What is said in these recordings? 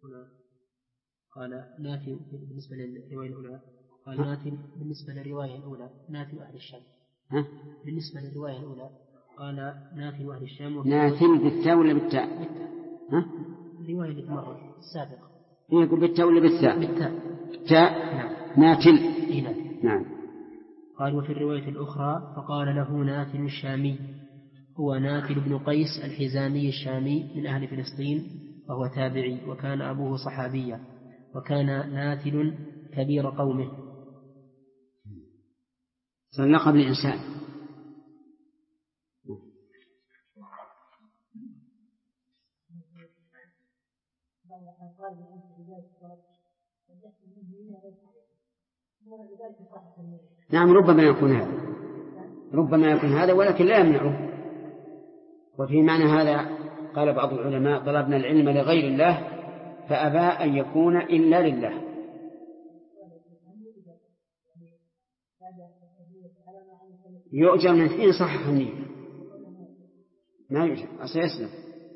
هنا قال نافي بالنسبة للرواية الأولى، قال نافي بالنسبة للرواية الأولى نافي أهل الشام. بالنسبة للرواية الأولى قال نافي أهل الشام. نافي بالثاء ولا بالتاء؟ الرواية اللي تمر السابقة يقول بالتاء ولا بالثاء؟ بالتاء. نعم. ناتل. نعم. قال وفي الرواية الأخرى فقال له ناتل الشامي، هو ناتل بن قيس الحزامي الشامي من أهل فلسطين، وهو تابعي، وكان أبوه صحابيا، وكان ناتل كبير قومه. لقب الإنسان. نعم ربما يكون هذا ولكن لا يمنعه. وفي معنى هذا قال بعض العلماء طلبنا العلم لغير الله فأبى أن يكون إلا لله. يؤجر من حين صحح النية، ما يؤجر أسيسلم.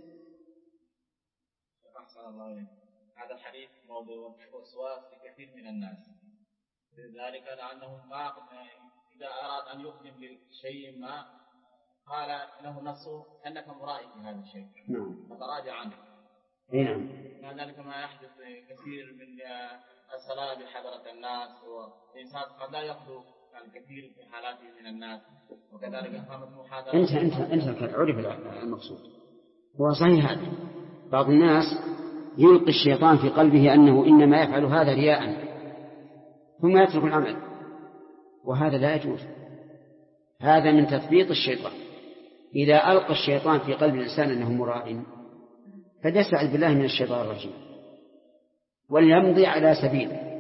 هذا الحديث موضوع وسواس لكثير من الناس، لذلك لأنه إذا أراد أن يقدم لشيء ما قال له نفسه أنك مرائي في هذا الشيء فتراجع عنه. نعم. ذلك ما يحدث كثير من الصلاة بحضرة الناس، والإنسان قد لا يخلو الكثير في حالاته من الناس، وكذلك قامت محاضرة. أنت عرف المقصود. هو صحيح هذا. بعض الناس يلقي الشيطان في قلبه أنه إنما يفعل هذا رياء ثم يترك العمل، وهذا لا يجوز. هذا من تثبيط الشيطان. إذا ألقى الشيطان في قلب الإنسان أنه مراء فليستعذ بالله من الشيطان الرجيم وليمضي على سبيله،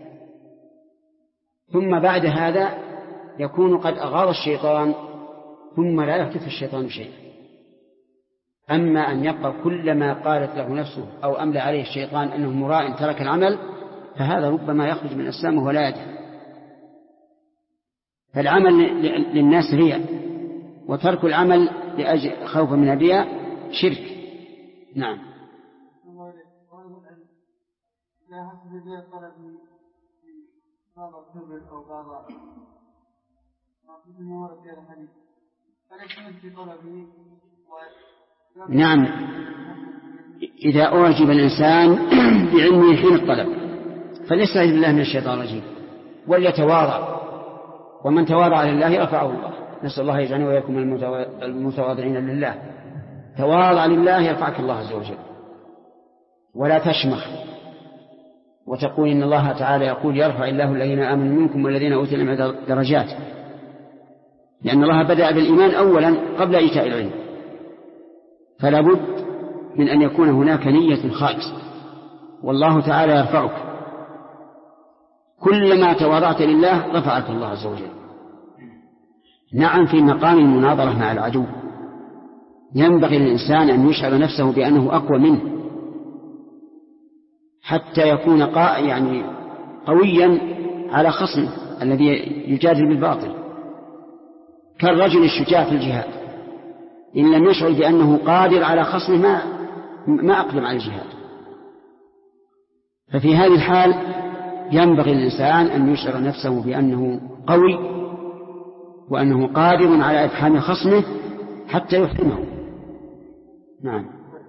ثم بعد هذا يكون قد أغاض الشيطان ثم لا يحدث الشيطان شيئا. أما أن يبقى كلما قالت له نفسه أو أملى عليه الشيطان أنه مراء ترك العمل، فهذا ربما يخرج من الإسلام وهو لا يدري. فالعمل للناس رياء، وترك العمل لأجل خوف من الرياء شرك. نعم. نعم، إذا أعجب الإنسان بعلمه حين الطلب فليستعذ بالله من الشيطان الرجيم وليتواضع، ومن تواضع لله رفعه الله. نسأل الله يجعلنا وإياكم المتواضعين لله. تواضع لله يرفعك الله عز وجل، ولا تشمخ وتقول إن الله تعالى يقول يرفع الله الذين آمنوا منكم والذين أوتوا العلم درجات، لأن الله بدأ بالإيمان أولا قبل إيتاء العلم، فلا بد من أن يكون هناك نية خالصة، والله تعالى يرفعك. كلما تواضعت لله رفعك الله عز وجل. نعم، في مقام المناظرة مع العدو ينبغي للإنسان أن يشعر نفسه بأنه أقوى منه حتى يكون يعني قويا على خصمه الذي يجادل بالباطل، كالرجل الشجاع في الجهاد إن لم يشعر بأنه قادر على خصمه ما أقدم على الجهاد. ففي هذه الحال ينبغي للإنسان أن يشعر نفسه بأنه قوي وأنه قادر على إفحام خصمه حتى يفهمه. نعم.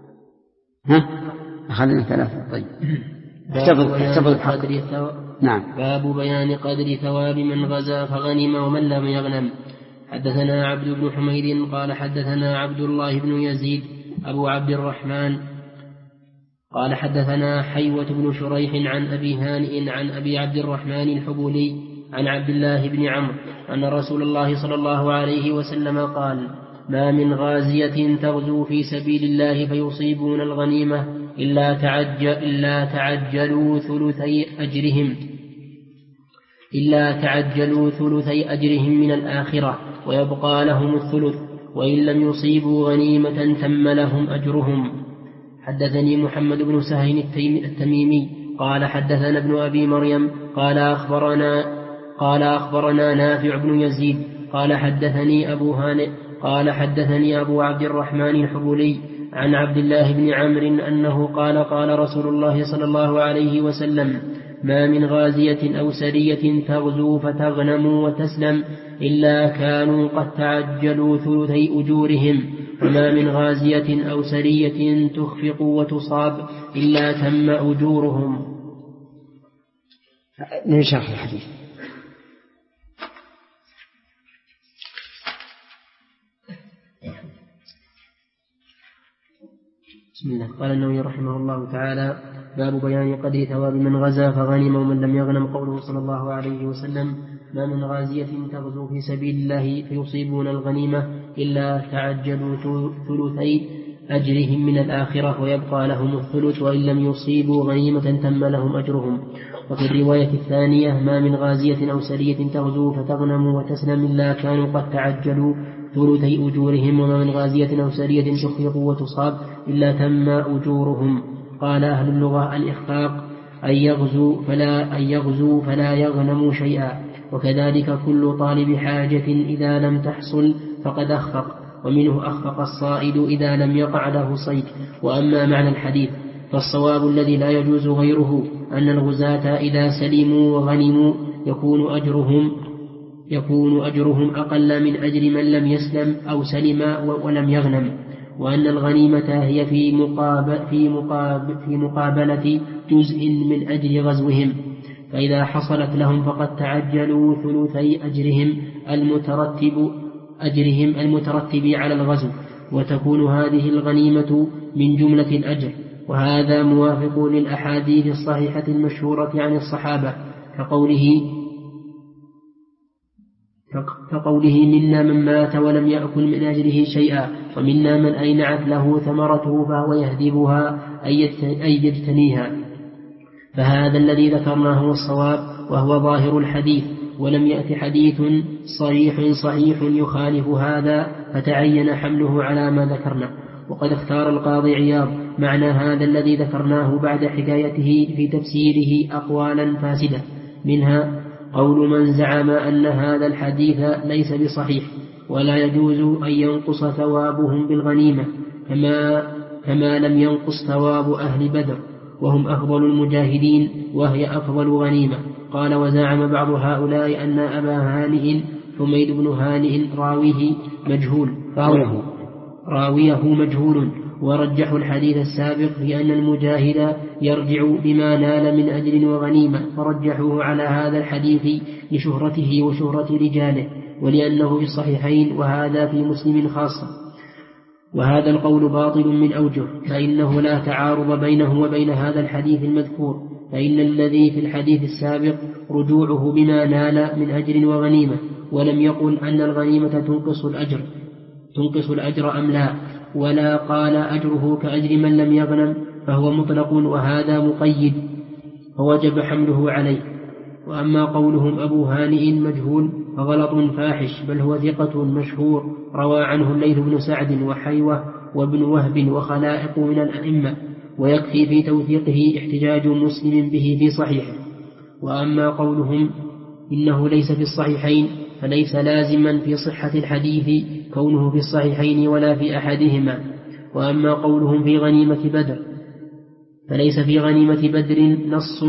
أخذنا ثلاثة. طيب احتفظ الحق. نعم. باب بيان قدر ثواب من غزا فغنم ومن لم يغنم. حدثنا عبد بن حميد قال حدثنا عبد الله بن يزيد أبو عبد الرحمن قال حدثنا حيوة بن شريح عن أبي هانئ عن أبي عبد الرحمن الحبولي عن عبد الله بن عمرو أن رسول الله صلى الله عليه وسلم قال: ما من غازية تغزو في سبيل الله فيصيبون الغنيمة إلا تعجلوا ثلثي أجرهم من الآخرة ويبقى لهم الثلث، وإن لم يصيبوا غنيمة تم لهم أجرهم. حدثني محمد بن سهل التميمي قال حدثنا ابن أبي مريم قال أخبرنا نافع بن يزيد قال حدثني أبو هانئ قال حدثني أبو عبد الرحمن الحبولي عن عبد الله بن عمرو أنه قال قال رسول الله صلى الله عليه وسلم: ما من غازية أو سرية تغزو فتغنم وتسلم إلا كانوا قد تعجلوا ثلثي أجورهم، وما من غازية أو سرية تخفق وتصاب إلا تم أجورهم. من شرح الحديث. بسم الله. قال النووي رحمه الله تعالى: باب بيان قدر ثواب من غزا فغنم ومن لم يغنم. قوله صلى الله عليه وسلم: ما من غازية تغزو في سبيل الله فيصيبون الغنيمة إلا تعجلوا ثلثي أجرهم من الآخرة ويبقى لهم الثلث، وإن لم يصيبوا غنيمة تم لهم أجرهم. وفي الرواية الثانية: ما من غازية أو سرية تغزو فتغنم وتسلم إلا كانوا قد تعجلوا ثلثي أجورهم، وما من غازية أو سرية تخفق وتصاب إلا تم أجورهم. قال أهل اللغة: الإخفاق أن يغزو فلا يغنم شيئا، وكذلك كل طالب حاجة إذا لم تحصل فقد أخفق، ومنه أخفق الصائد إذا لم يقع له صيد. وأما معنى الحديث فالصواب الذي لا يجوز غيره أن الغزاة إذا سلموا وغنموا يكون أجرهم أقل من أجر من لم يسلم أو سلم ولم يغنم، وأن الغنيمة هي في مقابلة جزء من أجر غزوهم، فإذا حصلت لهم فقد تعجلوا ثلثي أجرهم المترتب على الغزو، وتكون هذه الغنيمة من جملة الأجر. وهذا موافق للأحاديث الصحيحة المشهورة عن الصحابة كقوله: منا من مات ولم يأكل من أجره شيئا، ومنا من أينعت له ثمرته فهو يهدبها أي يجتنيها. فهذا الذي ذكرناه هو الصواب، وهو ظاهر الحديث، ولم يأت حديث صحيح يخالف هذا، فتعين حمله على ما ذكرنا. وقد اختار القاضي عياض معنى هذا الذي ذكرناه بعد حكايته في تفسيره أقوالا فاسدة، منها قول من زعم أن هذا الحديث ليس بصحيح ولا يجوز أن ينقص ثوابهم بالغنيمة كما لم ينقص ثواب أهل بدر وهم أفضل المجاهدين وهي أفضل غنيمة. قال: وزعم بعض هؤلاء أن أبا هانئ حميد بن هانئ راويه مجهول، ورجحوا الحديث السابق في أن المجاهد يرجع بما نال من أجر وغنيمة، فرجحوه على هذا الحديث لشهرته وشهرة رجاله، ولأنه في الصحيحين وهذا في مسلم خاصة. وهذا القول باطل من أوجه، فإنه لا تعارض بينه وبين هذا الحديث المذكور، فإن الذي في الحديث السابق رجوعه بما نال من أجر وغنيمة، ولم يقل أن الغنيمة تنقص الأجر أم لا، ولا قال أجره كأجر من لم يغنم، فهو مطلق وهذا مقيد، فوجب حمله عليه. وأما قولهم أبو هانئ مجهول فغلط فاحش، بل هو ثقة مشهور روى عنه الليث بن سعد وحيوة وابن وهب وخلائق من الأئمة، ويكفي في توثيقه احتجاج مسلم به في صحيحه. وأما قولهم إنه ليس في الصحيحين فليس لازما في صحة الحديث كونه في الصحيحين ولا في أحدهما. وأما قولهم في غنيمة بدر فليس في غنيمة بدر نص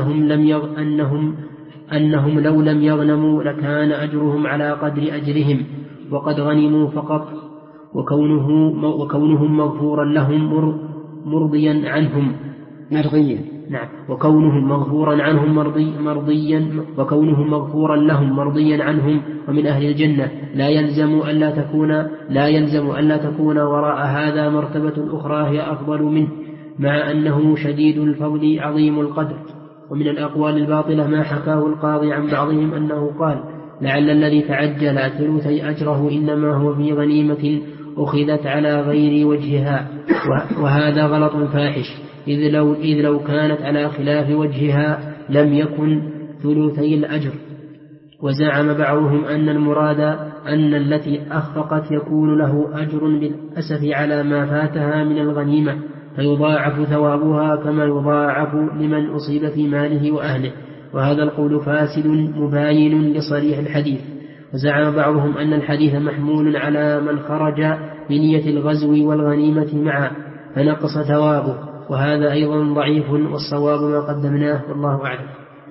أنهم لو لم يغنموا لكان أجرهم على قدر أجرهم وقد غنموا فقط، وكونهم مغفورا لهم مرضيا عنهم وكونهم مغفورا لهم مرضيا عنهم ومن أهل الجنة لا يلزم ألا تكون وراء هذا مرتبة أخرى هي أفضل منه، مع أنه شديد الفضل عظيم القدر. ومن الأقوال الباطلة ما حكاه القاضي عن بعضهم أنه قال: لعل الذي تعجل ثلثي أجره إنما هو في غنيمة أخذت على غير وجهها، وهذا غلط فاحش، إذ لو كانت على خلاف وجهها لم يكن ثلثي الأجر. وزعم بعضهم أن المراد أن التي أخفقت يكون له أجر بالأسف على ما فاتها من الغنيمة، فيضاعف ثوابها كما يضاعف لمن أصيب في ماله وأهله، وهذا القول فاسد مباين لصريح الحديث. وزعم بعضهم أن الحديث محمول على من خرج بنية الغزو والغنيمة معا فنقص ثوابه، وهذا أيضا ضعيف، والصواب ما قدمناه والله أعلم.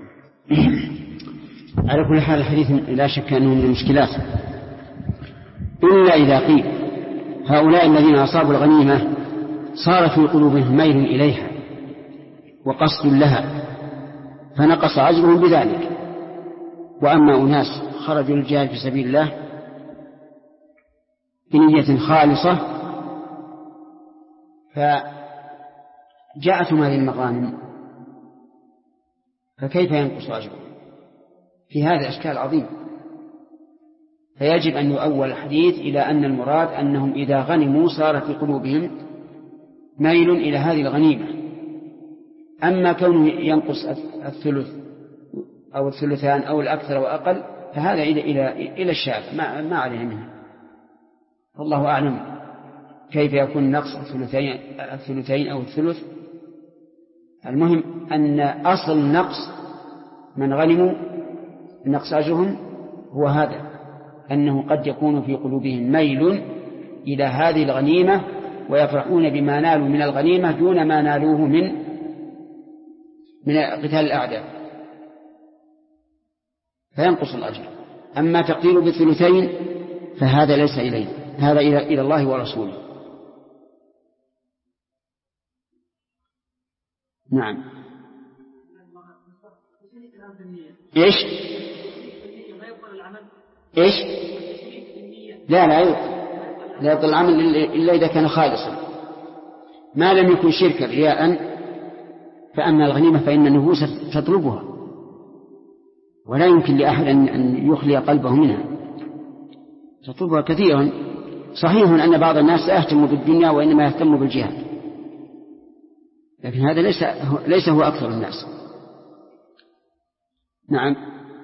على كل حال الحديث لا شك أنه من المشكلات، إلا إذا قيل هؤلاء الذين أصابوا الغنيمة صار في قلوبهم ميل إليها وقصد لها فنقص أجرهم بذلك، وأما أناس خرجوا للجهاد في سبيل الله بنية خالصة فجاءتهم هذه المغانم فكيف ينقص أجرهم؟ في هذا إشكال عظيم. فيجب أن يؤول الحديث إلى أن المراد أنهم إذا غنموا صار في قلوبهم ميل إلى هذه الغنيمة. أما كونه ينقص الثلث أو الثلثان أو الأكثر وأقل فهذا إلى الشارع ما عليه منه، والله أعلم كيف يكون نقص الثلثين أو الثلث. المهم أن أصل نقص من غنموا نقص أجرهم هو هذا، أنه قد يكون في قلوبهم ميل إلى هذه الغنيمة ويفرحون بما نالوا من الغنيمة دون ما نالوه من قتال الأعداء فينقص الأجر. أما تقدير بالثلثين فهذا ليس إليه، هذا إلى الله ورسوله. نعم. إيش؟ إيش؟ لا يبطل العمل إلا إذا كان خالصا، ما لم يكن شركا رياء. فأما الغنيمة فإن النفوس تطلبها ولا يمكن لأحد أن يخلي قلبه منها، تطلبها كثيرا. صحيح أن بعض الناس لا يهتم بالدنيا وإنما يهتم بالجهاد، لكن هذا ليس هو أكثر الناس. نعم.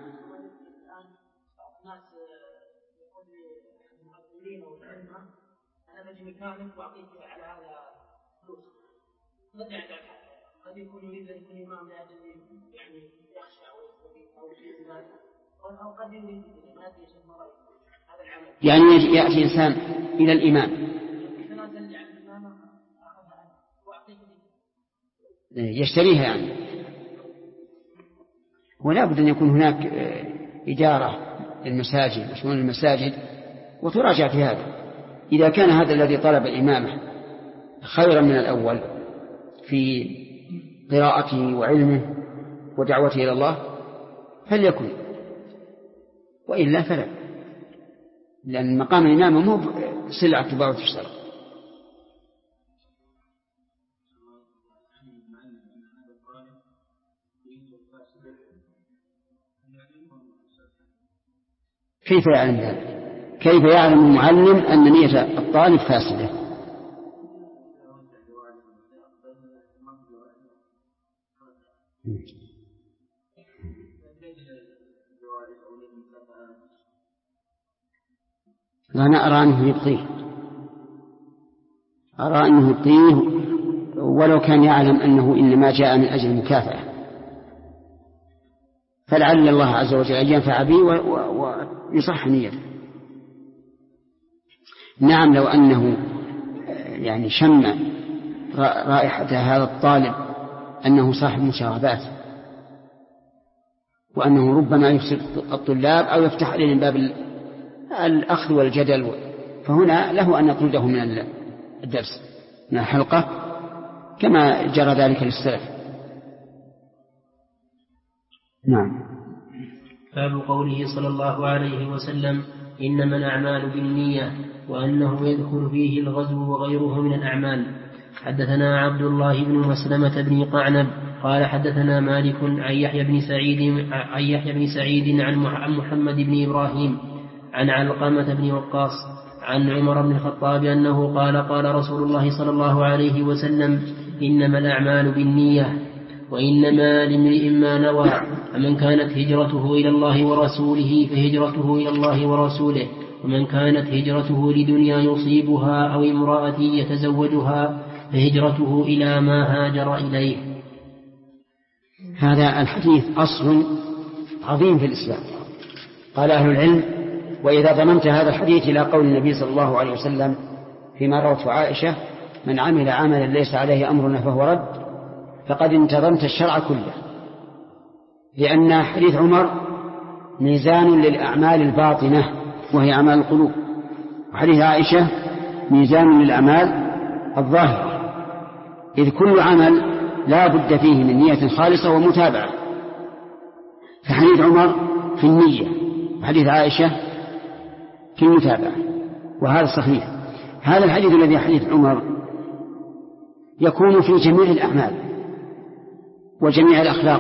قد يكون يريد أن يكون إمام لأجل يعني يخشى أو أو قد يريد ما يجي هذا العمل. يعني يأتي إنسان إلى الإمام يشتريها يعني، ولا بد أن يكون هناك إدارة للمساجد وشؤون المساجد وتراجع في هذا. إذا كان هذا الذي طلب الإمامة خيرا من الأول في قراءته وعلمه ودعوته إلى الله فليكن، وإلا فلا، لأن مقام الإمام هو سلعة تباع وتشترى. كيف يعلم ذلك؟ كيف يعلم المعلم أن نية الطالب فاسدة؟ أنا أرى أنه يبطيه، أرى أنه يبطيه ولو كان يعلم أنه إنما جاء من أجل المكافأة، فلعل الله عز وجل أن ينفع به ويصح نيته. نعم، لو أنه يعني شم رائحة هذا الطالب أنه صاحب مشاغبات وأنه ربما يفسد الطلاب أو يفتح عليهم باب الأخذ والجدل، فهنا له أن يطرده من الدرس من الحلقة كما جرى ذلك للسلف. نعم. باب قوله صلى الله عليه وسلم إنما الأعمال بالنية، وأنه يدخل فيه الغزو وغيره من الأعمال. حدثنا عبد الله بن مسلمة بن قعنب قال حدثنا مالك عن يحيى بن سعيد عن محمد بن إبراهيم عن علقمة بن وقاص عن عمر بن الخطاب أنه قال رسول الله صلى الله عليه وسلم إنما الأعمال بالنية وإنما لامرئ ما نوى، فمن كانت هجرته إلى الله ورسوله فهجرته إلى الله ورسوله، ومن كانت هجرته لدنيا يصيبها أو امرأة يتزوجها فهجرته إلى ما هاجر إليه. هذا الحديث أصل عظيم في الإسلام. قال أهل العلم: وإذا ضمنت هذا الحديث إلى قول النبي صلى الله عليه وسلم فيما روته عائشة: من عمل عملا ليس عليه أمرنا فهو رد، فقد انتظمت الشرع كله. لأن حديث عمر ميزان للأعمال الباطنة وهي أعمال القلوب، وحديث عائشة ميزان للأعمال الظاهرة، إذ كل عمل لا بد فيه من نية خالصة ومتابعة. فحديث عمر في النية، وحديث عائشة في المتابعة، وهذا صحيح. هذا الحديث الذي حديث عمر يكون في جميع الأعمال وجميع الأخلاق،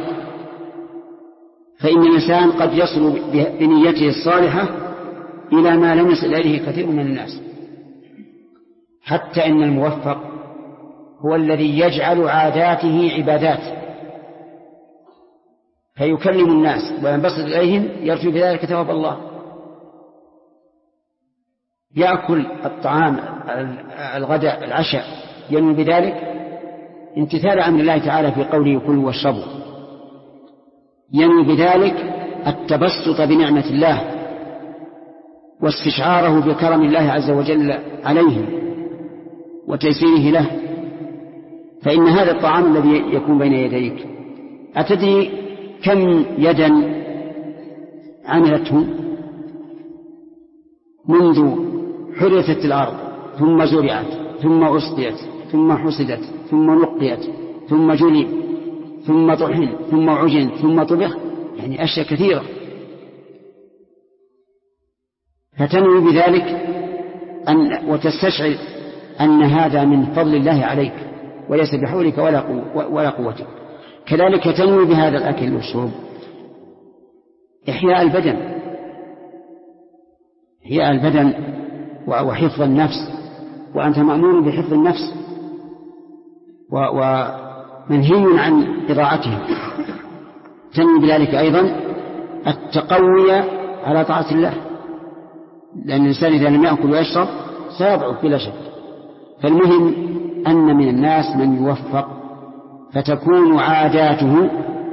فإن الإنسان قد يصل بنيته الصالحة إلى ما لم يصل إليه كثير من الناس، حتى إن الموفق هو الذي يجعل عاداته عبادات، فيكلم الناس وينبسط إليهم يرجو بذلك ثواب الله. يأكل الطعام الغداء العشاء ينوي بذلك امتثال أمر الله تعالى في قوله كلوا واشربوا، ينوي بذلك التبسط بنعمة الله واستشعاره بكرم الله عز وجل عليهم وتيسيره له. فإن هذا الطعام الذي يكون بين يديك أتدري كم يدا عملته منذ حرثت الأرض ثم زرعت ثم أسقيت ثم حصدت ثم نقيت ثم جلب ثم طحن ثم عجن ثم طبخ، يعني أشياء كثيرة. فتنوي بذلك وتستشعر أن هذا من فضل الله عليك وليس بحولك ولا قوتك. كذلك تنوي بهذا الأكل والشرب إحياء البدن وحفظ النفس، وأنت مأمور بحفظ النفس ومنهي عن إضاعتها. تنوي بذلك أيضا التقوي على طاعة الله، لأن الإنسان إذا لم يأكل ويشرب سيضعف بلا شك. فالمهم أن من الناس من يوفق فتكون عاداته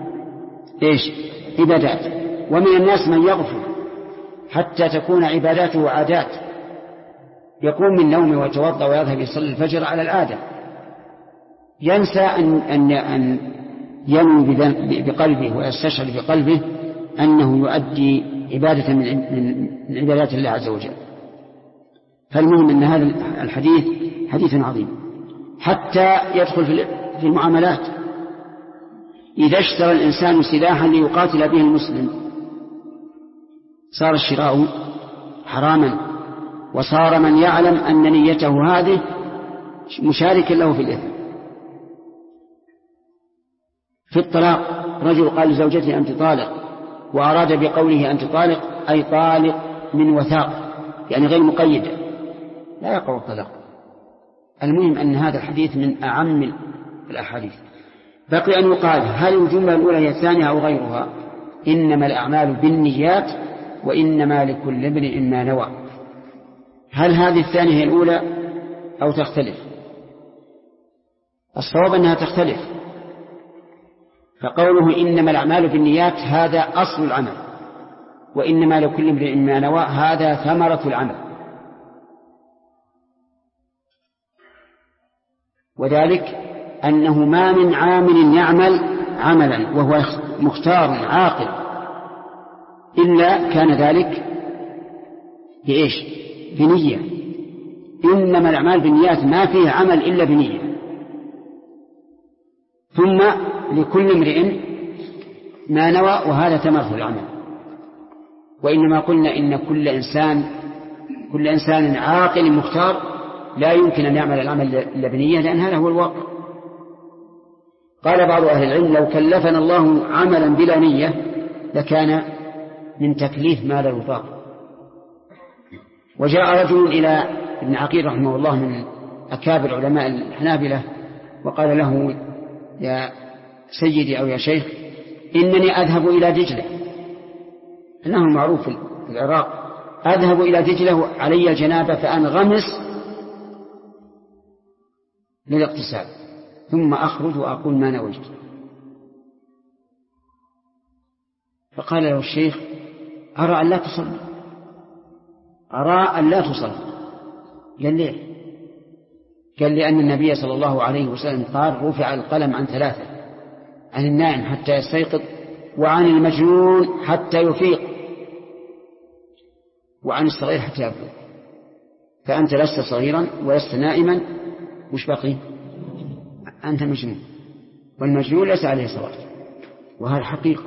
عبادات، ومن الناس من يغفل حتى تكون عباداته عادات، يقوم من نومه ويتوضأ ويذهب يصلي الفجر على العادة، ينسى أن ينوي بقلبه ويستشعر بقلبه أنه يؤدي عبادة من عبادات الله عز وجل. فالمهم أن هذا الحديث حديث عظيم حتى يدخل في المعاملات. إذا اشترى الإنسان سلاحا ليقاتل به المسلم صار الشراء حراما، وصار من يعلم أن نيته هذه مشاركا له في الإثم. في الطلاق رجل قال لزوجته أنت طالق، وأراد بقوله أنت طالق أي طالق من وثاق، يعني غير مقيدة، لا يقع الطلاق. المهم أن هذا الحديث من أعم الأحاديث. بقي أن يقال هل الجملة الأولى هي الثانية أو غيرها؟ إنما الأعمال بالنيات وإنما لكل امرئ ما نوى. هل هذه الثانية هي الأولى أو تختلف؟ الصواب أنها تختلف، فقوله إنما الأعمال بالنيات هذا أصل العمل، وإنما لكل امرئ ما نوى هذا ثمرة العمل. وذلك أنه ما من عامل يعمل عملا وهو مختار عاقل إلا كان ذلك بنية. إنما الأعمال بالنيات ما فيه عمل إلا بنية. ثم لكل امرئ ما نوى وهذا ثمرة العمل. وإنما قلنا إن كل إنسان عاقل مختار لا يمكن أن يعمل العمل إلا بنية، لأن هذا هو الواقع. قال بعض أهل العلم لو كلفنا الله عملا بلا نية لكان من تكليف ما لا يطاق. وجاء رجل إلى ابن عقيل رحمه الله من أكابر علماء الحنابلة وقال له يا سيدي أو يا شيخ إنني أذهب إلى دجلة، أنه معروف في العراق، أذهب إلى دجلة علي الجنابة فأنغمس للاغتسال ثم أخرج وأقول ما نويت. فقال له الشيخ أرى أن لا تصلي. قال ليه؟ قال لأن النبي صلى الله عليه وسلم قال رفع القلم عن 3: عن النائم حتى يستيقظ، وعن المجنون حتى يفيق، وعن الصغير حتى يبلغ. فأنت لست صغيرا ولست نائما، وش بقي؟ أنت مجنون، والمجنون ليس عليه صلاة، وهذا حقيقة.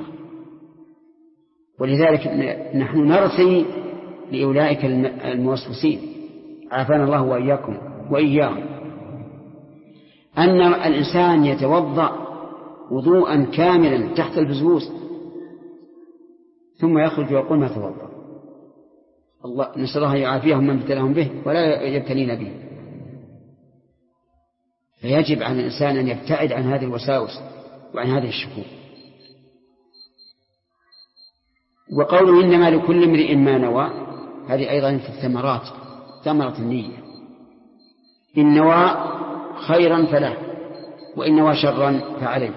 ولذلك نحن نرثي لأولئك الموسوسين، عافانا الله وإياكم وإياهم، أن الإنسان يتوضأ وضوءا كاملا تحت الفسوس ثم يخرج ويقول ما توضأ. الله نسأل الله يعافيهم من ابتلاهم به ولا يبتلين به. فيجب على الإنسان أن يبتعد عن هذه الوساوس وعن هذه الشكوك. وقوله إنما لكل امرئ ما نوى، هذه أيضا في الثمرات، ثمرة النية. إن نوى خيرا فله، وإن نوى شرا فعليه.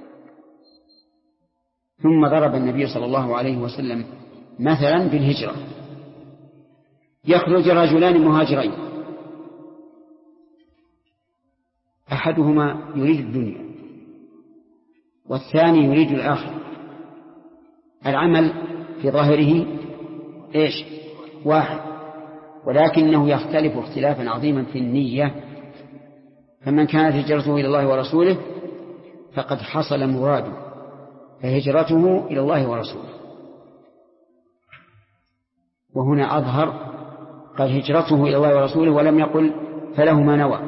ثم ضرب النبي صلى الله عليه وسلم مثلا بالهجرة: يخرج رجلان مهاجرين، أحدهما يريد الدنيا والثاني يريد الآخرة. العمل في ظاهره إيش؟ واحد، ولكنه يختلف اختلافا عظيما في النية. فمن كانت هجرته إلى الله ورسوله فقد حصل مراده، فهجرته إلى الله ورسوله. وهنا أظهر قال هجرته إلى الله ورسوله، ولم يقل فله ما نوى،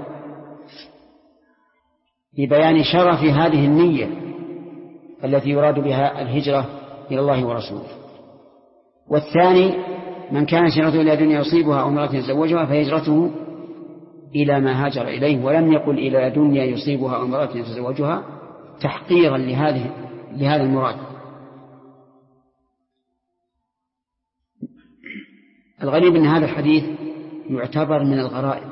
لبيان شرف هذه النية التي يراد بها الهجرة إلى الله ورسوله. والثاني من كان هجرته إلى دنيا يصيبها أو امرأة يتزوجها فهجرته إلى ما هاجر إليه، ولم يقل إلى دنيا يصيبها أو امرأة يتزوجها تحقيرا لهذا المراد. الغريب أن هذا الحديث يعتبر من الغرائب،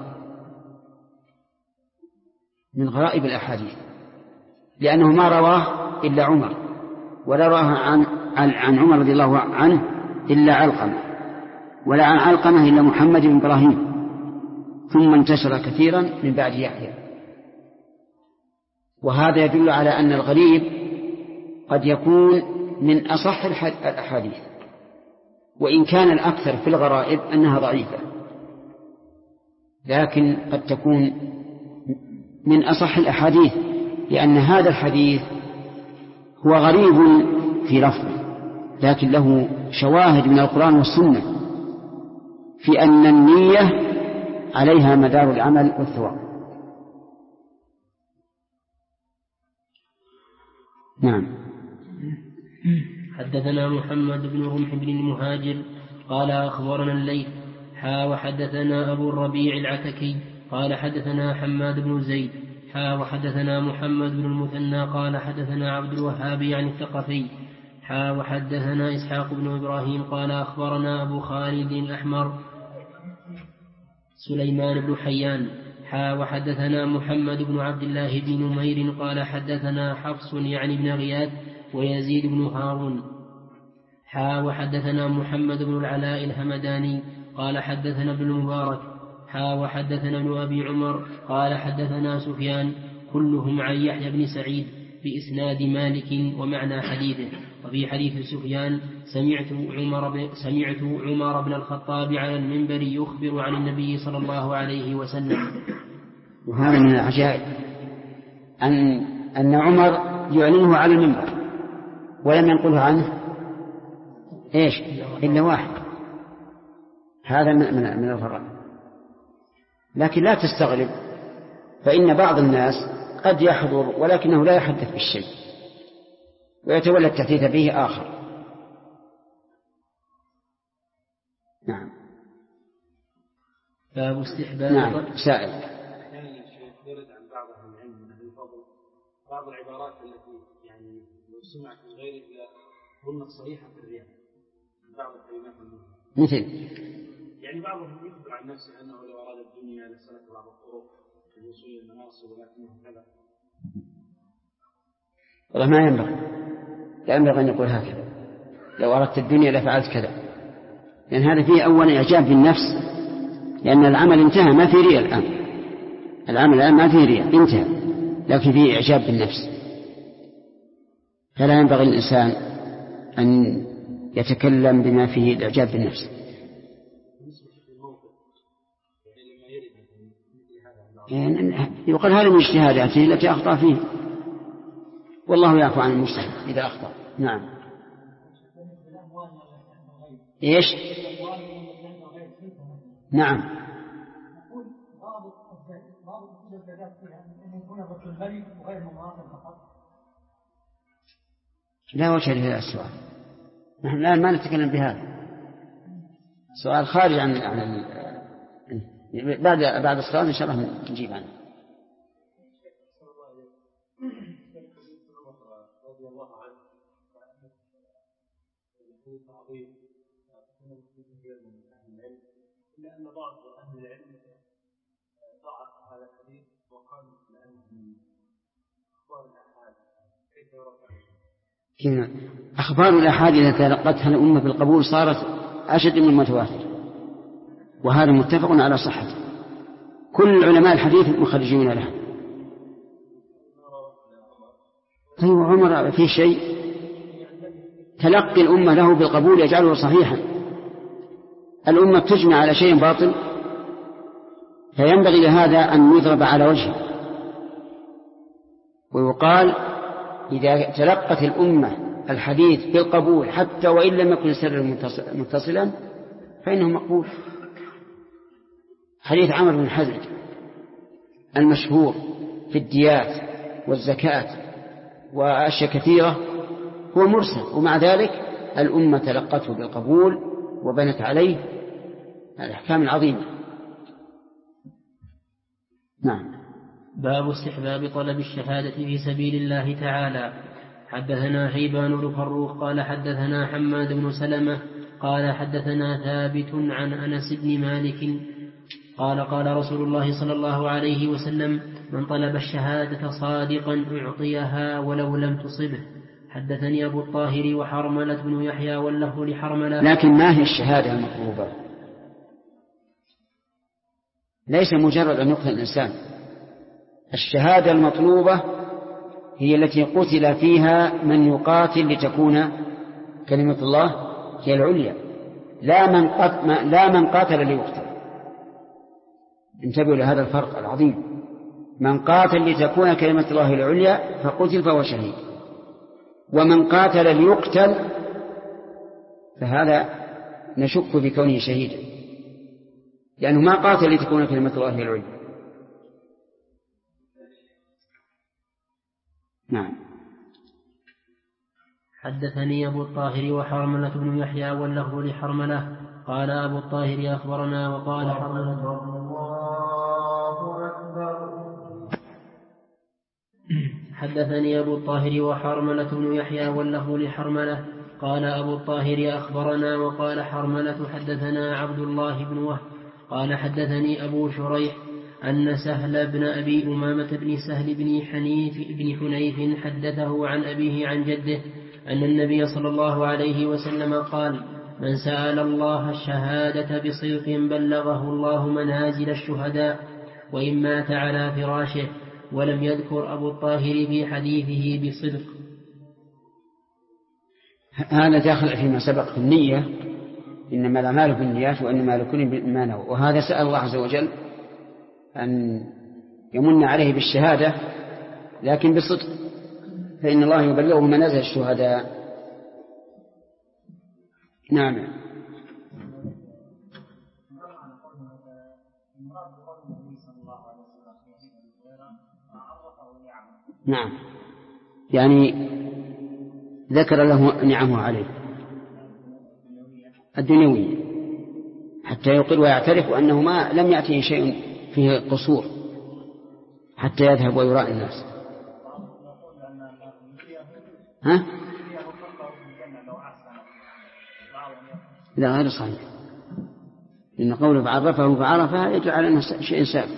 من غرائب الأحاديث، لأنه ما رواه إلا عمر، ولا رواه عن عمر رضي الله عنه إلا علقمة، ولا عن علقمة إلا محمد بن إبراهيم، ثم انتشر كثيرا من بعد يحيى. وهذا يدل على أن الغريب قد يكون من أصح الأحاديث، وإن كان الأكثر في الغرائب أنها ضعيفة، لكن قد تكون من أصح الأحاديث، لأن هذا الحديث هو غريب في لفظه، لكن له شواهد من القرآن والسنة في أن النية عليها مدار العمل والثواب. نعم. حدثنا محمد بن رمح بن المهاجر قال أخبرنا الليث وحدثنا أبو الربيع العتكي قال حدثنا حماد بن زيد وحدثنا محمد بن المثنى قال حدثنا عبد الوهاب عن الثقفي وحدثنا إسحاق بن إبراهيم قال أخبرنا أبو خالد الأحمر سليمان بن حيان وحدثنا محمد بن عبد الله بن نمير قال حدثنا حفص يعني بن غياث ويزيد بن هارون وحدثنا محمد بن العلاء الهمداني قال حدثنا ابن المبارك وحدثنا ابن أبي عمر قال حدثنا سفيان كلهم عن يحيى بن سعيد بإسناد مالك ومعنى حديثه. وفي حديث سفيان سمعت عمر بن الخطاب على المنبر يخبر عن النبي صلى الله عليه وسلم. وهذا من العجائب أن عمر يعلنه على المنبر ولم ينقله عنه إيش إلا واحد. هذا من الغرائب. لكن لا تستغرب، فإن بعض الناس قد يحضر ولكنه لا يحدث بالشيء ويتولى التحديث به آخر. نعم. باب استحباب. نعم. سائل. أحيانا الشيخ يرد عن بعض أهل العلم من أهل الفضل بعض العبارات التي يعني لو سمعت من غيره ظنت صريحة في الرياء، بعض الكلمات مثل يعني بعضهم يخبر عن نفسه أنه لو أراد الدنيا لسلك بعض الطرق للوصول إلى المناصب ولكنه كذا. والله ما ينبغي، لا ينبغي أن يقول هكذا لو أردت الدنيا لفعلت كذا، لأن هذا فيه أولا إعجاب بالنفس، لأن العمل انتهى ما في رياء الآن. العمل الآن ما فيه رياء انتهى، لكن فيه إعجاب بالنفس، فلا ينبغي الإنسان أن يتكلم بما فيه الإعجاب بالنفس. يقال هذا من اجتهاداته التي أخطأ فيه، والله يعفو عن المجتهد إذا أخطأ. نعم. إيش؟ نعم. لا وجه لهذا السؤال، نحن الآن ما نتكلم بهذا، سؤال خارج عن بعد الصلاة إن شاء الله نجيب عنه. رضي الله عنه إلا أن بعض أهل العلم ضعف هذا الحديث وقال لأنه أخبار الأحاد كيف يرفع أخبار الأحاد إذا تلقتها الأمة بالقبول صارت أشد من المتواتر، وهذا متفق على صحته، كل علماء الحديث مخرجون له. أيوة عمر في شيء تلقي الأمة له بالقبول يجعله صحيحا، الأمة تجمع على شيء باطل فينبغي لهذا أن يضرب على وجهه، ويقال إذا تلقت الأمة الحديث بالقبول حتى وإن لم يكن سر متصلا فإنه مقبول. حديث عمرو بن حزم المشهور في الديات والزكاة وأشياء كثيرة هو مرسل، ومع ذلك الأمة تلقته بالقبول وبنت عليه الأحكام العظيمة. نعم. باب استحباب طلب الشهادة في سبيل الله تعالى. حدثنا حيبان بن فروخ قال حدثنا حماد بن سلمة قال حدثنا ثابت عن أنس بن مالك قال قال رسول الله صلى الله عليه وسلم: من طلب الشهادة صادقا أعطيها ولو لم تصبه. حدثني أبو الطاهر وحرملة بن يحيى واللفظ لحرملة. لكن ما هي الشهادة المطلوبة؟ ليس مجرد أن يقتل الإنسان، الشهادة المطلوبة هي التي قتل فيها من يقاتل لتكون كلمة الله هي العليا، لا من قاتل ليقتل. انتبهوا لهذا الفرق العظيم، من قاتل لتكون كلمة الله العليا فقتل فهو شهيد، ومن قاتل ليقتل فهذا نشك في كونه شهيدا، لأنه ما قاتل لتكون كلمة الله العليا. نعم. حدثني أبو الطاهر وحرملة بن يحيى واللفظ لحرملة قال أبو الطاهر أخبرنا وقال حرملة حدثني أبو الطاهر وحرملة بن يحيى واللفظ لحرملة قال أبو الطاهر أخبرنا وقال حرملة حدثنا عبد الله بن وهب قال حدثني أبو شريح أن سهل بن أبي أمامة بن سهل بن حنيف حدثه عن أبيه عن جده أن النبي صلى الله عليه وسلم قال: من سأل الله الشهادة بصدق بلغه الله منازل الشهداء وإن مات على فراشه. ولم يذكر أبو الطاهر في حديثه بصدق. هذا داخل فيما سبق في النية، إنما الأعمال بالنيات وإنما لكل ما نوى، وهذا سأل الله عز وجل أن يمن عليه بالشهادة لكن بصدق، فإن الله يبلغه منازل الشهداء. نعم. نعم، يعني ذكر له نعمه عليه الدنيوية حتى يقر ويعترف أنه ما لم يأتيه شيء فيه قصور حتى يذهب ويراء الناس. ها؟ لا، غير صحيح، إن قوله فعرفه فعرفه يدل على أنه شيء سابق.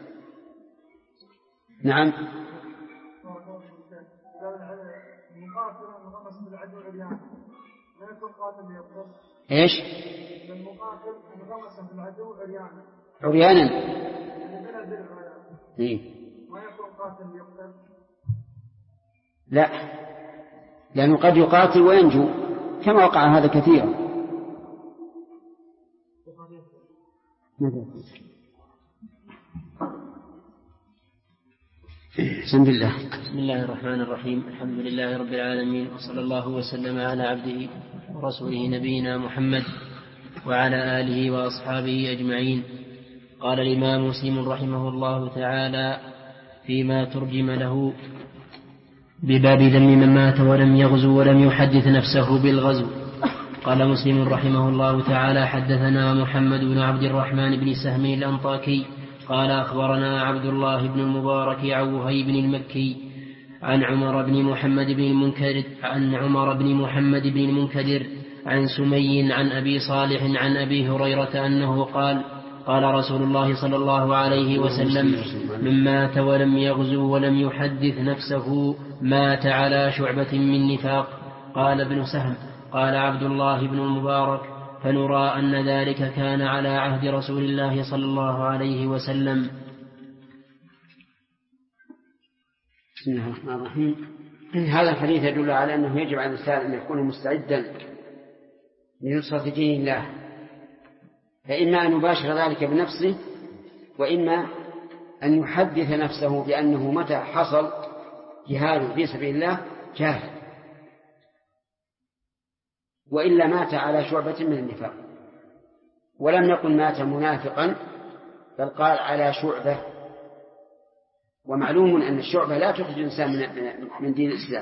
نعم. ايش؟ عريانا إيه؟ لا، لأنه قد يقاتل وينجو كما وقع هذا كثيرا. بسم الله الرحمن الرحيم. الحمد لله رب العالمين، وصلى الله وسلم على عبده ورسوله نبينا محمد وعلى آله وأصحابه أجمعين. قال الإمام مسلم رحمه الله تعالى فيما ترجم له بباب ذم من مات ولم يغزو ولم يحدث نفسه بالغزو. قال مسلم رحمه الله تعالى حدثنا محمد بن عبد الرحمن بن سهم الأنطاكي قال أخبرنا عبد الله بن المبارك عن وهيب المكي عن عمر بن محمد بن المنكدر عن سمي عن أبي صالح عن أبي هريرة أنه قال قال رسول الله صلى الله عليه وسلم من مات ولم يغزو ولم يحدث نفسه مات على شعبة من نفاق. قال ابن سهم قال عبد الله بن المبارك فنرى أن ذلك كان على عهد رسول الله صلى الله عليه وسلم. بسم الله الرحمن الرحيم. هذا الحديث يدل على أنه يجب على الإنسان أن يكون مستعدا لنصرة دين الله، فإما أن يباشر ذلك بنفسه، وإما أن يحدث نفسه بأنه متى حصل جهاد في سبيل الله جاهد، وإلا مات على شعبة من النفاق. ولم يقل مات منافقا، بل قال على شعبة، ومعلوم أن الشعبة لا تخرج الإنسان من دين الإسلام.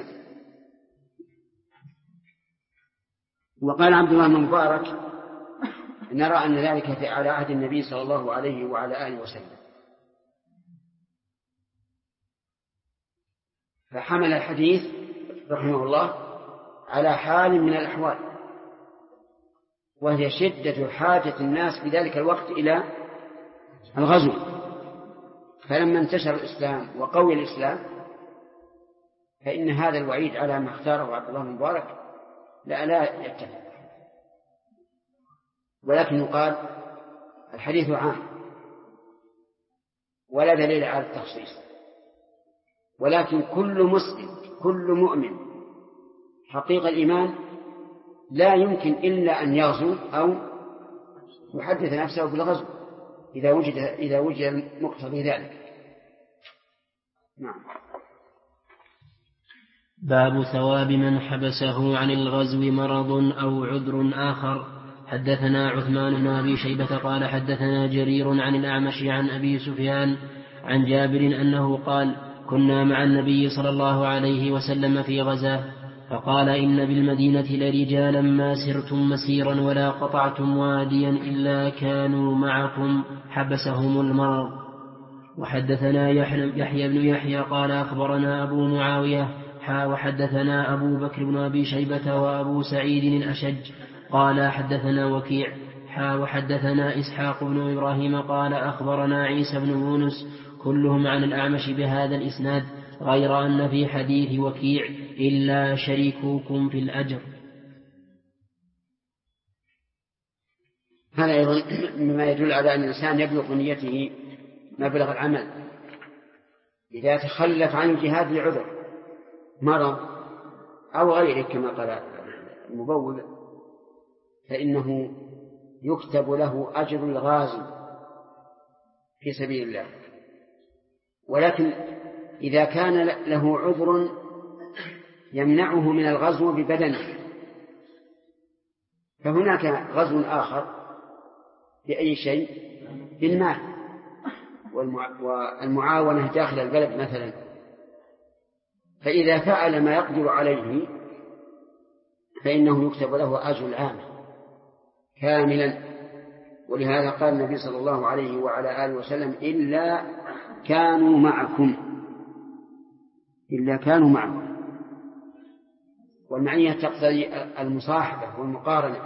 وقال عبد الله بن مبارك نرى أن ذلك على عهد النبي صلى الله عليه وعلى آله وسلم، فحمل الحديث رحمه الله على حال من الأحوال، وهي شدة حاجة الناس في ذلك الوقت إلى الغزو. فلما انتشر الإسلام وقوي الإسلام فإن هذا الوعيد على ما اختاره عبد الله بن مبارك لا يتفق، ولكن يقال الحديث عام ولا دليل على التخصيص، ولكن كل مسلم كل مؤمن حقيقة الإيمان لا يمكن إلا أن يغزو أو يحدث نفسه بالغزو إذا وجد مقتضي ذلك. نعم. باب ثواب من حبسه عن الغزو مرض أو عذر آخر. حدثنا عثمان بن أبي شيبة قال حدثنا جرير عن الأعمش عن أبي سفيان عن جابر أنه قال كنا مع النبي صلى الله عليه وسلم في غزاه، فقال إن بالمدينة لرجالا ما سرتم مسيرا ولا قطعتم واديا إلا كانوا معكم حبسهم المرض. وحدثنا يحيى بن يحيى قال أخبرنا أبو معاوية وحدثنا أبو بكر بن أبي شيبة وأبو سعيد الأشج قال حدثنا وكيع وحدثنا إسحاق بن إبراهيم قال أخبرنا عيسى بن يونس كلهم عن الأعمش بهذا الإسناد، غير أن في حديث وكيع إلا شريكوكم في الأجر. هذا أيضا مما يدل على أن الإنسان يبلغ نيته مبلغ العمل إذا تخلف عن الجهاد لعذر مرض أو غيره كما قال المبوب، فإنه يكتب له أجر الغازي في سبيل الله. ولكن إذا كان له عذر يمنعه من الغزو ببدنه فهناك غزو آخر بأي شيء بالمال والمعاونة داخل البلد مثلا، فإذا فعل ما يقدر عليه فإنه يكتب له أجر العام كاملا. ولهذا قال النبي صلى الله عليه وعلى آله وسلم إلا كانوا معكم، والمعية تقتضي المصاحبة والمقارنة.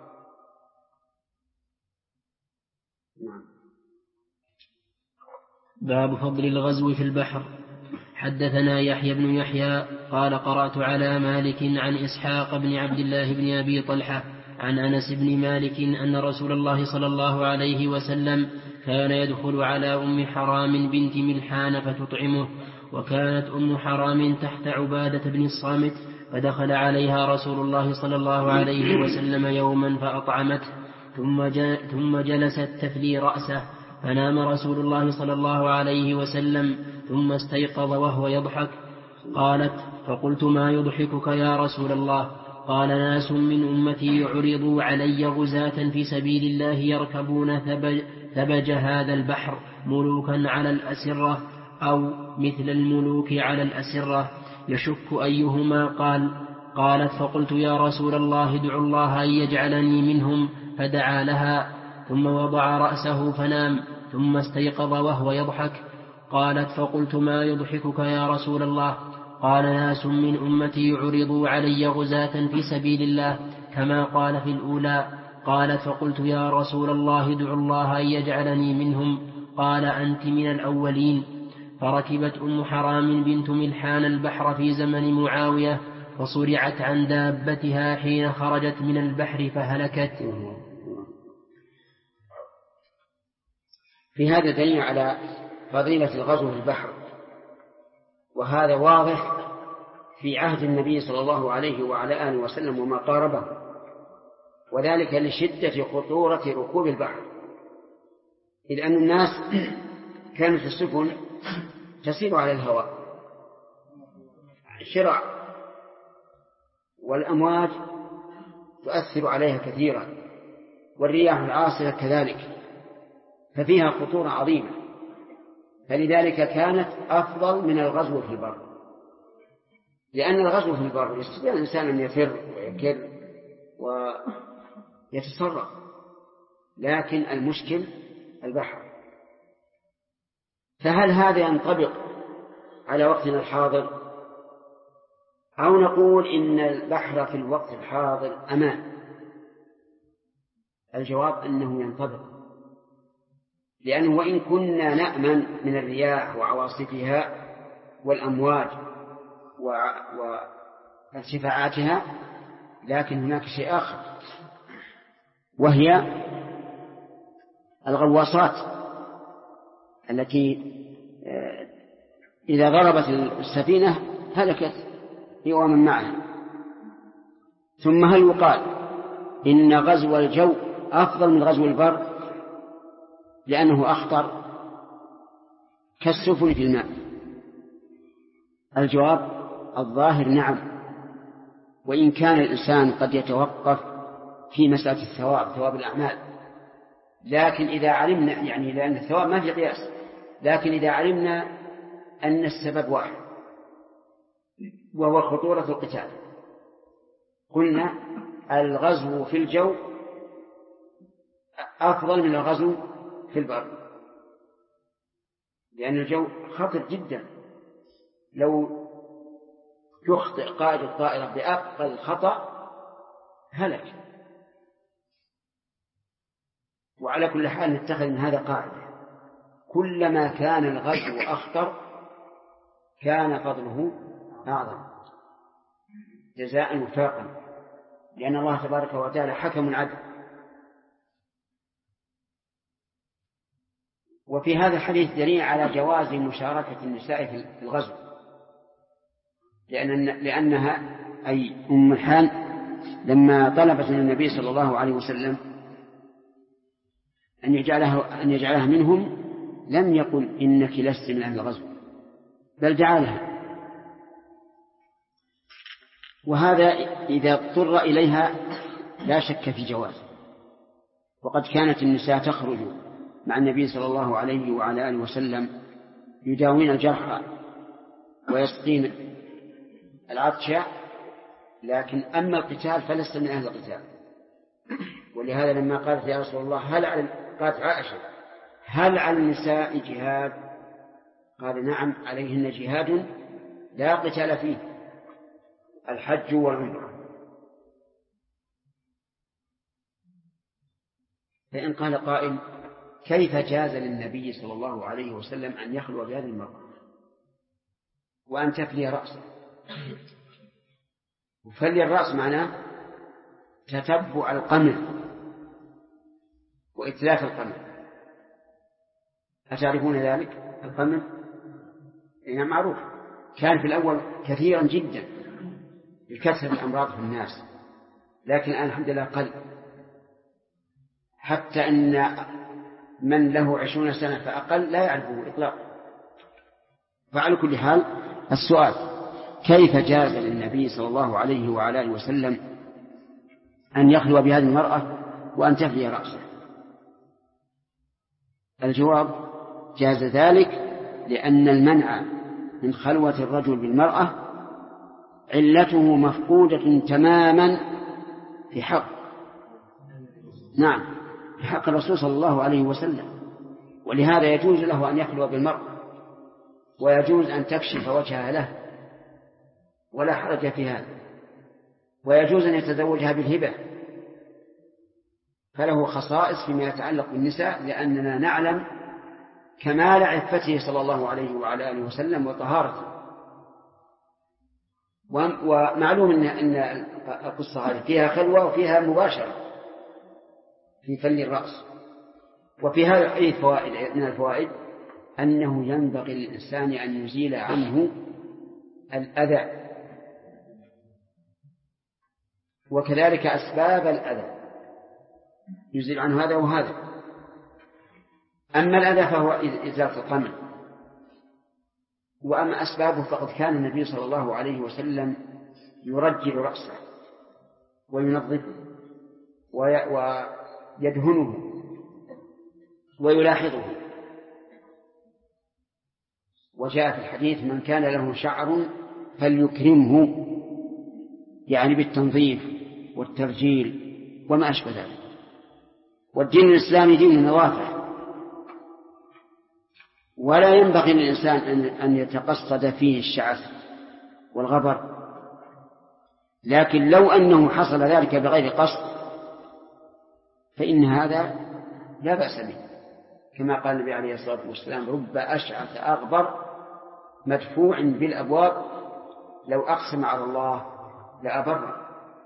نعم. باب فضل الغزو في البحر. حدثنا يحيى بن يحيى قال قرأت على مالك عن إسحاق بن عبد الله بن أبي طلحة عن أنس بن مالك أن رسول الله صلى الله عليه وسلم كان يدخل على أم حرام بنت ملحان فتطعمه، وكانت أم حرام تحت عبادة بن الصامت، فدخل عليها رسول الله صلى الله عليه وسلم يوما فأطعمته، ثم جلست تفلي رأسه، فنام رسول الله صلى الله عليه وسلم، ثم استيقظ وهو يضحك. قالت: فقلت: ما يضحكك يا رسول الله؟ قال: ناس من أمتي يعرضوا علي غزاة في سبيل الله يركبون ثبج هذا البحر ملوكا على الأسرة، أو مثل الملوك على الأسرة، يشك أيهما قال. قالت: فقلت: يا رسول الله ادع الله أن يجعلني منهم، فدعا لها، ثم وضع رأسه فنام، ثم استيقظ وهو يضحك. قالت: فقلت: ما يضحكك يا رسول الله؟ قال: ناس من أمتي يعرضوا علي غزاة في سبيل الله كما قال في الأولى. قالت: فقلت: يا رسول الله ادع الله أن يجعلني منهم. قال: أنت من الأولين. فركبت أم حرام بنت ملحان البحر في زمن معاوية، فصرعت عن دابتها حين خرجت من البحر فهلكت. في هذا دليل على فضيلة الغزو في البحر، وهذا واضح في عهد النبي صلى الله عليه وعلى آله وسلم وما قاربه، وذلك لشدة خطورة ركوب البحر، إذ أن الناس كانت السفن تسير على الهواء شرع، والأمواج تؤثر عليها كثيرا، والرياح العاصفة كذلك، ففيها خطورة عظيمة، فلذلك كانت أفضل من الغزو في البر، لأن الغزو في البر يستطيع الإنسان أن يفر ويكر ويتسرع، لكن المشكل البحر. فهل هذا ينطبق على وقتنا الحاضر، أو نقول إن البحر في الوقت الحاضر أمان؟ الجواب أنه ينطبق، لأنه وإن كنا نأمن من الرياح وعواصفها والأمواج وارتفاعاتها، لكن هناك شيء آخر، وهي الغواصات التي إذا ضربت السفينة هلكت هي ومن معها. ثم هل يقال إن غزو الجو أفضل من غزو البر لأنه أخطر كالسفن في الماء؟ الجواب الظاهر نعم، وإن كان الإنسان قد يتوقف في مسألة ثواب الأعمال، لكن إذا علمنا، يعني لأن الثواب ما في قياس، لكن إذا علمنا أن السبب واحد وهو خطورة القتال، قلنا الغزو في الجو أفضل من الغزو في البر، لأن الجو خطر جدا، لو يخطئ قائد الطائرة بأقل خطأ هلك. وعلى كل حال نتخذ من هذا قاعدة: كلما كان الغزو أخطر كان فضله أعظم جزاء وفاقا، لأن الله تبارك وتعالى حكم عدل. وفي هذا الحديث دليل على جواز مشاركة النساء في الغزو، لأنها أي أم الحان لما طلبت من النبي صلى الله عليه وسلم أن يجعلها منهم لم يقل إنك لست من أهل الغزو، بل دعا لها. وهذا إذا اضطر إليها لا شك في جواز. وقد كانت النساء تخرج مع النبي صلى الله عليه وعلى آله وسلم يداوين الجرحى ويسقين العطش، لكن أما القتال فلست من أهل القتال. ولهذا لما قالت يا رسول الله قالت عائشة: هل على النساء جهاد؟ قال: نعم، عليهن جهاد لا قتال فيه، الحج والعمرة. فإن قال قائل: كيف جاز للنبي صلى الله عليه وسلم أن يخلو بهذه المرأة وأن تفلي رأسه؟ وفلي الرأس معناه تتبع القمل وإتلاف القمل، أتعرفون ذلك؟ القمل إنه معروف، كان في الأول كثيرا جدا لكثرة الأمراض في الناس، لكن الآن الحمد لله قل، حتى أن من له 20 سنة فأقل لا يعرفه إطلاقا. فعلى كل حال السؤال: كيف جاز للنبي صلى الله عليه وعلى آله وسلم أن يخلو بهذه المرأة وأن تفلي رأسه؟ الجواب: جاز ذلك لأن المنع من خلوة الرجل بالمرأة علته مفقودة تماما في حق في حق الرسول صلى الله عليه وسلم، ولهذا يجوز له أن يخلو بالمرأة، ويجوز أن تكشف وجهها له ولا حرج في هذا، ويجوز أن يتزوجها بالهبة، فله خصائص فيما يتعلق بالنساء، لأننا نعلم كمال عفته صلى الله عليه وعلى آله وسلم وطهارته. ومعلوم أن القصة هذه فيها خلوة وفيها مباشرة في فل الرأس. وفي هذا أي فوائد من الفوائد: أنه ينبغي للإنسان أن يزيل عنه الأذى، وكذلك أسباب الأذى يزيل عنه هذا وهذا. أما الأذى فهو إزالة القمل، وأما أسبابه فقد كان النبي صلى الله عليه وسلم يرجل رأسه وينظفه ويدهنه ويلاحظه. وجاء في الحديث: من كان له شعر فليكرمه، يعني بالتنظيف والترجيل وما أشبه ذلك. والدين الإسلامي دين النظافة، ولا ينبغي للإنسان أن يتقصد فيه الشعث والغبر، لكن لو أنه حصل ذلك بغير قصد فإن هذا لا بأس به، كما قال النبي عليه الصلاة والسلام: رب أشعث أغبر مدفوع بالأبواب لو أقسم على الله لأبر.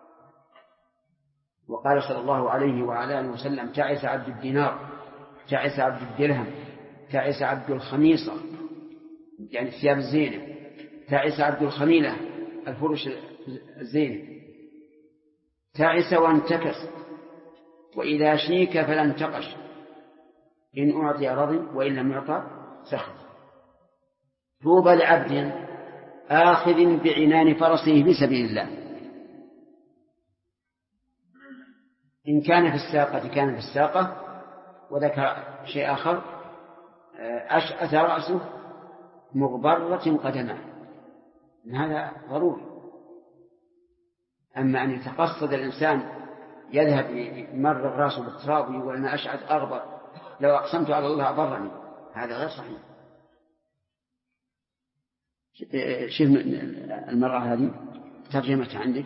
وقال صلى الله عليه وعلى آله وسلم: تعس عبد الدينار، تعس عبد الدرهم، تعس عبد الخميصة، يعني الثياب الزينة، تعس عبد الخميلة الفرش الزينة، تعس وانتكس، وإذا شيك فلا انتقش، إن أعطي رضي وإن لم يعطى سخط. طوبى لعبد آخذ بعنان فرسه في سبيل الله، إن كان في الساقة كان في الساقة. وذكر شيء آخر: أشأث رأسه مغبرة قدمه، هذا ضروري. أما أن يتقصد الإنسان يذهب يمرر رأسه بالتراب ويقول: أنا أشعث أغبر لو أقسمت على الله أبرني، هذا غير صحيح. شوف المرأة هذه ترجمتها عندك.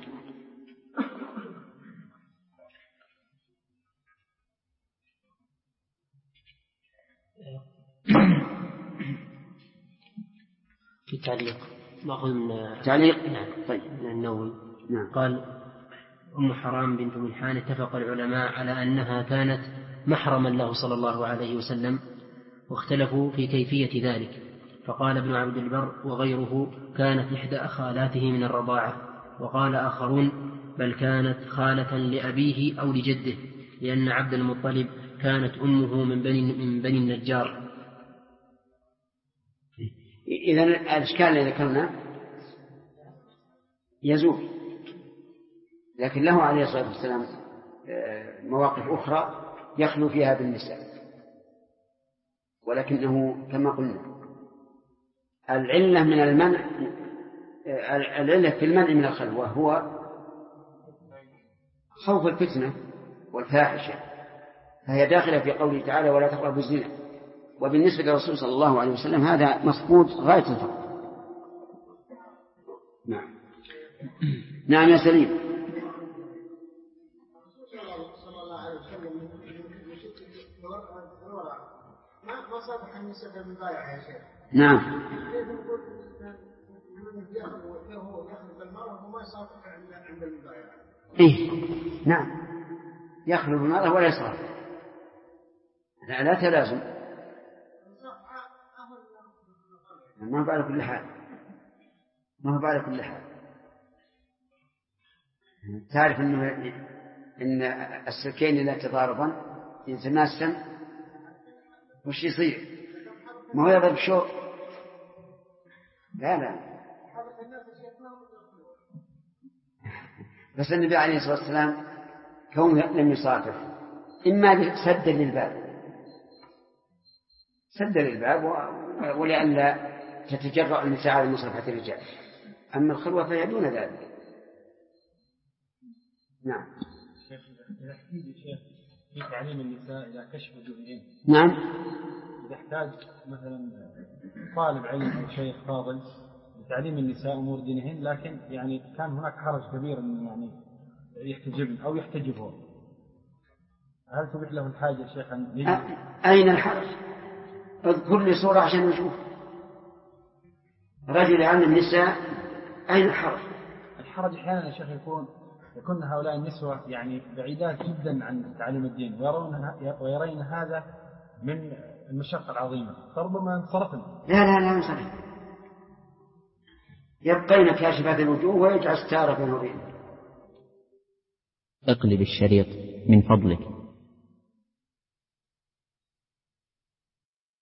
في تعليق نأخذ من تعليق. نعم. طيب. من النووي. نعم. قال: أم حرام بنت ملحان اتفق العلماء على أنها كانت محرما له صلى الله عليه وسلم، واختلفوا في كيفية ذلك، فقال ابن عبد البر وغيره: كانت إحدى أخالاته من الرضاعة، وقال آخرون: بل كانت خالة لأبيه أو لجده، لأن عبد المطلب كانت أمه من بني النجار. إذن الإشكال الذي ذكرنا يزول، لكن له عليه الصلاة والسلام مواقف أخرى يخلو فيها بالنساء، ولكنه كما قلنا العلة من المنع، العلة في المنع من الخلوة هو خوف الفتنة والفاحشة، فهي داخلة في قوله تعالى: ولا تقربوا الزنا. وبالنسبة للرسول صلى الله عليه وسلم هذا مفقود غاية الفقر. نعم. نعم يا سليم. صلى الله عليه وسلم ما صادق أن يسبب المبايع يا شيخ. نعم. كيف نقول يخلق المرأة وما يصادق عند المبايع؟ إيه نعم، يخلق المرأة ولا يصادق، لا تلازم. ما هو على كل حال، ما هو على كل حال. تعرف إن السلكين لا تضاربا يتماسا وش يصير؟ ما هو يضرب شوك. لا بس النبي عليه الصلاة والسلام كونه لم يصافح إما سد للباب ولئلا تتجرأ النساء على مصافحة الرجال. أما الخلوة فهي دون ذلك. نعم. إذا احتاج شيخ في تعليم النساء إلى كشف وجوههن. نعم. إذا احتاج مثلا طالب علم أو شيخ فاضل لتعليم النساء أمور دينهن، لكن يعني كان هناك حرج كبير إن يعني يحتجبن أو يحتجبه، هل تبيح له الحاجة يا شيخ أن يجب؟ أين الحرج؟ اذكر لي صورة عشان نشوف رجل عن النساء. أين الحرج؟ الحرج أحيانا يا شيخ يكون هؤلاء النسوة يعني بعيدات جدا عن تعليم الدين ويرين هذا من المشقة العظيمة، فربما انصرفن. لا انصرف، يبقين كاشفات الوجوه ويجعل ستارة بينه وبينه. اقلب الشريط من فضلك.